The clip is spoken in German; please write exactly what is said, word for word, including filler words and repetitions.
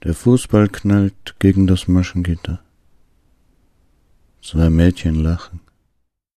Der Fußball knallt gegen das Maschengitter. Zwei Mädchen lachen.